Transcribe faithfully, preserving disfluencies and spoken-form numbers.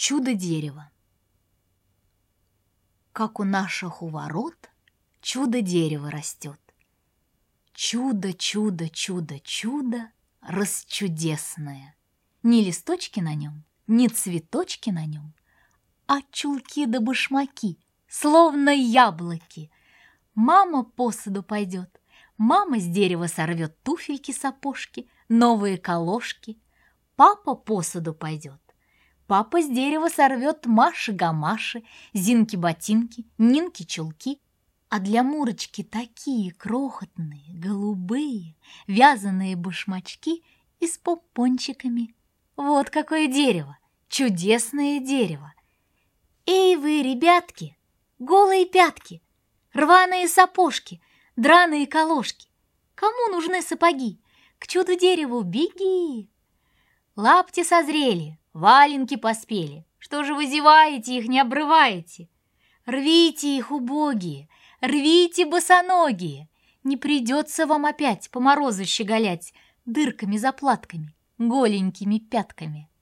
Чудо-дерево. Как у наших у ворот чудо-дерево растет. Чудо, чудо, чудо, чудо расчудесное. Ни листочки на нем, ни цветочки на нем, а чулки да башмаки, словно яблоки. Мама по саду пойдет, мама с дерева сорвет туфельки-сапожки, новые колошки. Папа по саду пойдет, папа с дерева сорвет Маши-гамаши, Зинки-ботинки, Нинки-чулки. А для Мурочки такие крохотные, голубые, вязаные башмачки и с помпончиками. Вот какое дерево, чудесное дерево! Эй вы, ребятки, голые пятки, рваные сапожки, драные колошки! Кому нужны сапоги? К чуду-дереву беги! Лапти созрели, валенки поспели. Что же вы зеваете, их не обрываете? Рвите их, убогие, рвите, босоногие. Не придется вам опять по морозу щеголять дырками-заплатками, голенькими пятками.